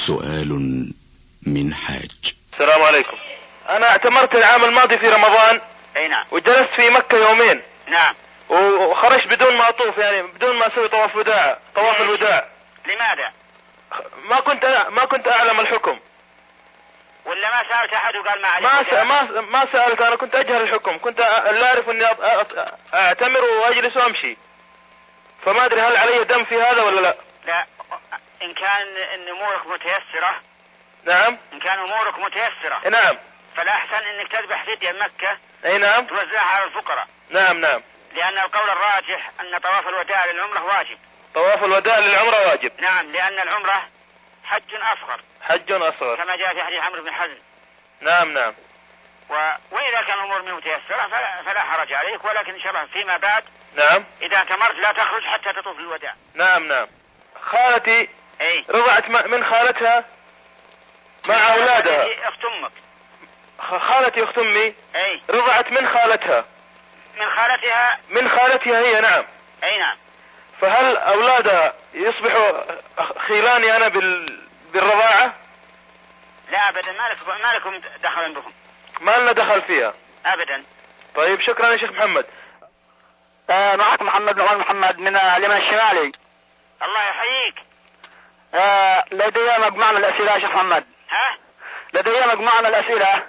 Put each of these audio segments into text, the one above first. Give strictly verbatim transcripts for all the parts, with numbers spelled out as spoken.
سؤال من حاج. السلام عليكم. انا اعتمرت العام الماضي في رمضان. اي نعم. وجلست في مكة يومين. نعم. وخرجت بدون ما اطوف، يعني بدون ما اسوي طواف وداع، طواف الوداع. لماذا؟ ما كنت ما كنت اعلم الحكم. ولا ما سألت احد وقال ما عليك؟ ما س... ما ما سألت، انا كنت اجهل الحكم، كنت لا اعرف اني اعتمر واجلس وامشي، فما ادري هل علي دم في هذا ولا لا. لا، ان كان ان امورك متيسرة. نعم. ان كان امورك متيسرة. نعم. فالاحسن انك تذبح فدية مكة. اي نعم. توزعها على الفقراء. نعم نعم. لان القول الراجح ان طواف الوداع للعمرة واجب. طواف الوداع للعمرة واجب. نعم، لان العمرة حج اصغر. حج اصغر كما جاء في حديث عمرو بن حزم. نعم نعم. و... وإذا كان الأمور متيسرة فلا... فلا حرج عليك، ولكن إن شاء الله فيما بعد. نعم. إذا اعتمرت لا تخرج حتى تطوف الوداع. نعم نعم. خالتي أي. رضعت من خالتها مع أولادها. أخت أمك. خالتي أخت أمي. أي. رضعت من خالتها. من خالتها. من خالتها هي. نعم. أي نعم. فهل أولادها يصبحوا خيلاني أنا بال... بالرضاعة؟ لا أبدا، ما لكم ما لكم دخل بهم. ما لنا دخل فيها أبدا. طيب شكرا يا شيخ محمد. آه معك محمد نعمان محمد من اليمن الشمالي. الله يحييك. آه لدي مجموعة من الأسئلة يا شيخ محمد. ها؟ لدي مجموعة من الأسئلة.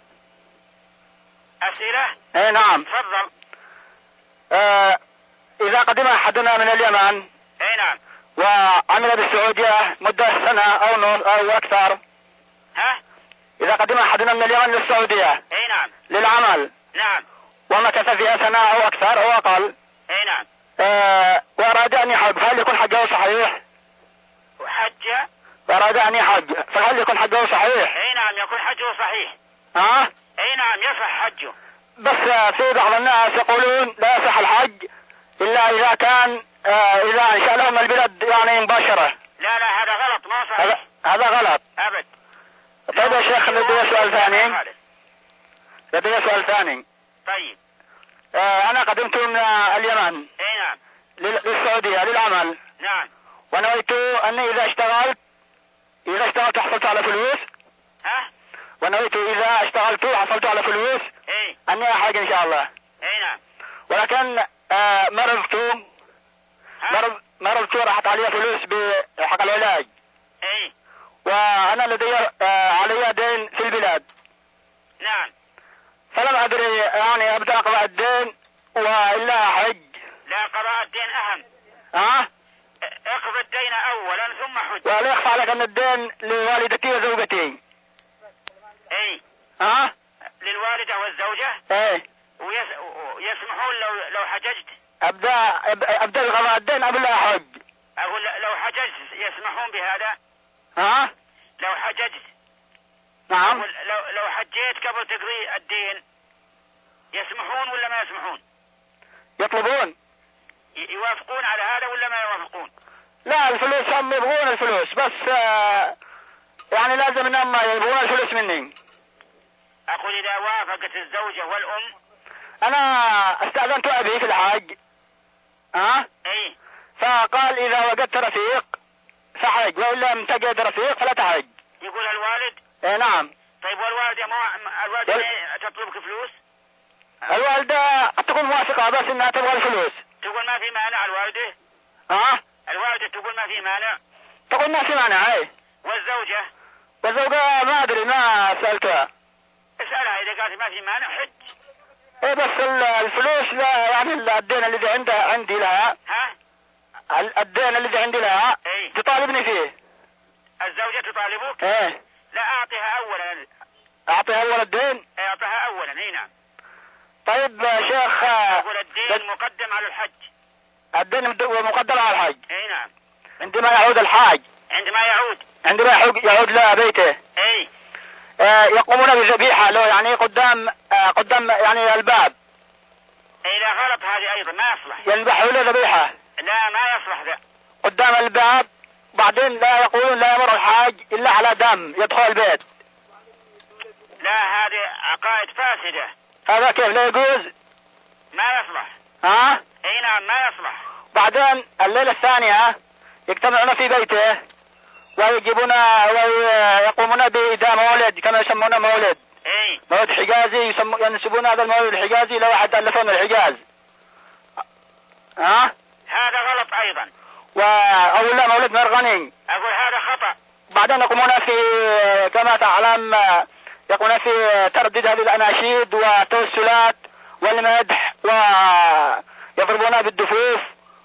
أسئلة؟ اي نعم. تفضل. آه إذا قدم أحدنا من اليمن. اي نعم. وعمل بالسعودية مدة سنة أو نص أو أكثر. ها؟ إذا قدم أحدنا من اليمن للسعودية. اي نعم. للعمل. نعم. ومكث فيها سنة أو أكثر أو أقل. اي نعم. آه وأراد أن يحج، هل يكون حجه صحيح؟ وحج؟ وأراد أن يحج، فهل يكون حجه صحيح؟ اي نعم، يكون حجه صحيح. ها؟ اي نعم، يصح حجه. بس في بعض الناس يقولون لا يصح الحج إلا إذا كان آه إذا أنشأ لهم البلد يعني مباشرة. لا لا، هذا غلط، ما صحيح. هذا, هذا غلط. أبد. طيب يا شيخ لدي سؤال ثاني. لدي سؤال ثاني. طيب. آه أنا قدمت من اليمن. اي نعم. للسعودية للعمل. نعم. ونويت أني إذا اشتغلت إذا اشتغلت حصلت على فلوس. ها؟ ونويت إذا اشتغلت حصلت على فلوس. اي. أني أحج إن شاء الله. اي نعم. ولكن آه مرضت. مرض مرضت راحت علي فلوس بحق العلاج. اي. وأنا لدي آه علي دين في البلاد. نعم. فلم أدري يعني أبدأ أقضاء الدين وإلا حج. لا، قضاء الدين أهم. ها؟ اقضي الدين أولا ثم حج. ولا يخفى عليك أن الدين لوالدتي وزوجتي. اي. ها؟ للوالدة والزوجة. ايه. ويس... ويسمحون لو لو حججت. أبدأ أبدأ قضاء الدين قبل لا أحج. أقول لو حججت يسمحون بهذا. ها؟ لو حججت. نعم. لو لو حجيت قبل تقضي الدين يسمحون ولا ما يسمحون؟ يطلبون. يوافقون على هذا ولا ما يوافقون؟ لا، الفلوس هم يبغون الفلوس، بس آه يعني لازم انهم يبغون الفلوس مني. اقول اذا وافقت الزوجة والام. انا استأذنت ابي في الحج. ها؟ اي. فقال اذا وجدت رفيق فحج، والا لم تجد رفيق فلا تحج. يقول الوالد؟ ايه نعم. طيب والوالدة ما الوالدة وال... تطلبك فلوس؟ الوالدة تكون موافقة بس انها تبغى الفلوس. تقول ما في مانع الوالدة؟ ها؟ الوالدة تقول ما في مانع؟ تقول ما في مانع. ايه. والزوجة؟ والزوجة ما ادري، ما سألتها. اسألها اذا قالت ما في مانع حج. ايه بس الفلوس لا يعني الدين الذي عندها عندي لها. ها؟ الدين الذي عندي لها. ايه؟ تطالبني فيه. الزوجة تطالبك؟ ايه. لا، اعطيها اولا. اعطيها اول الدين؟ اعطيها اولا. اي نعم. طيب يا شيخ. اقول الدين مقدم على الحج. الدين مقدم على الحج. اي نعم. عندما يعود الحاج. عندما يعود. عندما يعود لبيته. اي. آه يقومون بذبيحة له يعني قدام آه قدام يعني الباب. اي لا، غلط هذه ايضا، ما يصلح. يذبحوا له ذبيحة. لا، ما يصلح ذا. قدام الباب، بعدين لا يقولون لا يمر الحاج الا على دم يدخل البيت. لا، هذه عقائد فاسدة. هذا كيف لا يجوز؟ ما يصلح. ها؟ اي نعم، ما يصلح. بعدين الليلة الثانية يجتمعون في بيته ويجيبون ويقومون بإداء مولد كما يسمونه مولد. اي مولد حجازي يسمون ينسبون هذا المولد الحجازي لو واحد ألفه من الحجاز. ها؟ هذا غلط ايضا. و او لا مولد مرغني. اقول هذا خطأ. بعدين يقومون في كما تعلم يقومون في ترديد هذه الأناشيد والتوسلات والمدح ويضربون بالدفوف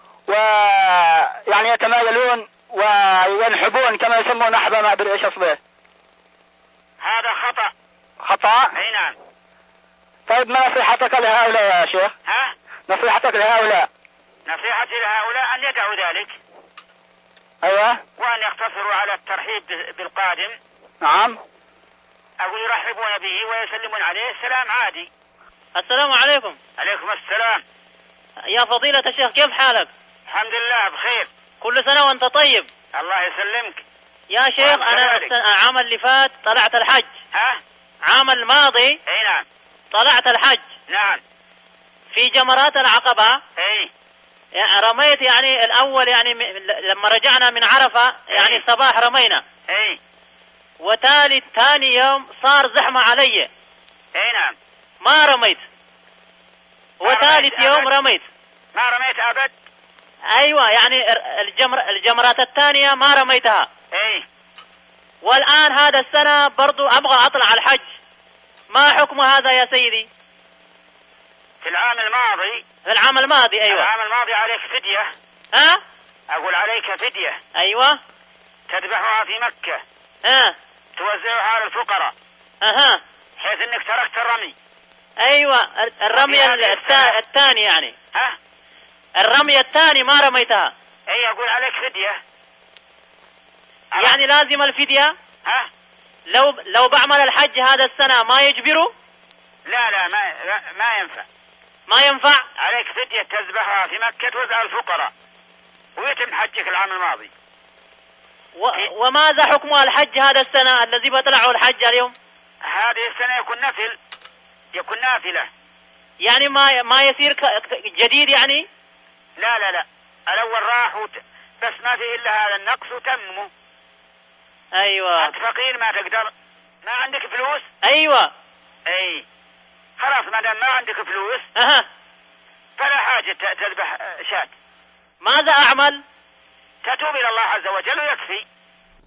ويعني يتمايلون وينحبون كما يسمون نحبة ما أدري إيش أصله. هذا خطأ. خطأ؟ اي نعم. طيب ما نصيحتك لهؤلاء يا شيخ؟ ها؟ نصيحتك لهؤلاء؟ نصيحتي لهؤلاء أن يدعوا ذلك. أيوة. وأن يقتصروا على الترحيب بالقادم. نعم. أو يرحبون به ويسلمون عليه السلام عادي. السلام عليكم. عليكم السلام. يا فضيلة الشيخ كيف حالك؟ الحمد لله بخير. كل سنة وأنت طيب. الله يسلمك. يا شيخ أنا العام اللي فات طلعت الحج. ها؟ عام الماضي. اي نعم. طلعت الحج. نعم. في جمرات العقبة. اي. يعني رميت يعني الأول يعني لما رجعنا من عرفة يعني اي. صباح رمينا. اي. وتالي ثاني يوم صار زحمة علي. اي نعم. ما رميت. وثالث يوم أبد. رميت. ما رميت أبد. أيوة يعني الجمر الجمرات الثانية ما رميتها. اي. والآن هذا السنة برضو أبغى أطلع الحج. ما حكم هذا يا سيدي؟ في العام الماضي. في العام الماضي أيوة. العام الماضي عليك فدية. ها؟ أقول عليك فدية. أيوة. تذبحها في مكة. ها؟ توزعها على الفقراء. أها. حيث إنك تركت الرمي. أيوة الرمي الثاني يعني. ها؟ الرمي الثاني ما رميتها. اي اقول عليك فدية. يعني لازم الفدية. ها؟ لو لو بعمل الحج هذا السنة ما يجبروا؟ لا لا ما لا ما ينفع. ما ينفع؟ عليك فدية تذبحها في مكة توزع الفقراء ويتم حجك العام الماضي. و... وماذا حكم الحج هذا السنة الذي بطلعوا الحج اليوم؟ هذه السنة يكون نفل، يكون نافلة. يعني ما ما يصير ك... جديد يعني؟ لا لا لا الأول راح وت... بس ما في إلا هذا النقص وتممه. أيوة. أنت فقير ما تقدر، ما عندك فلوس. أيوة. أي خلاص ما دام ما عندك فلوس. أها. فلا حاجة تذبح شاة. ماذا أعمل؟ تتوب إلى الله عز وجل ويكفي.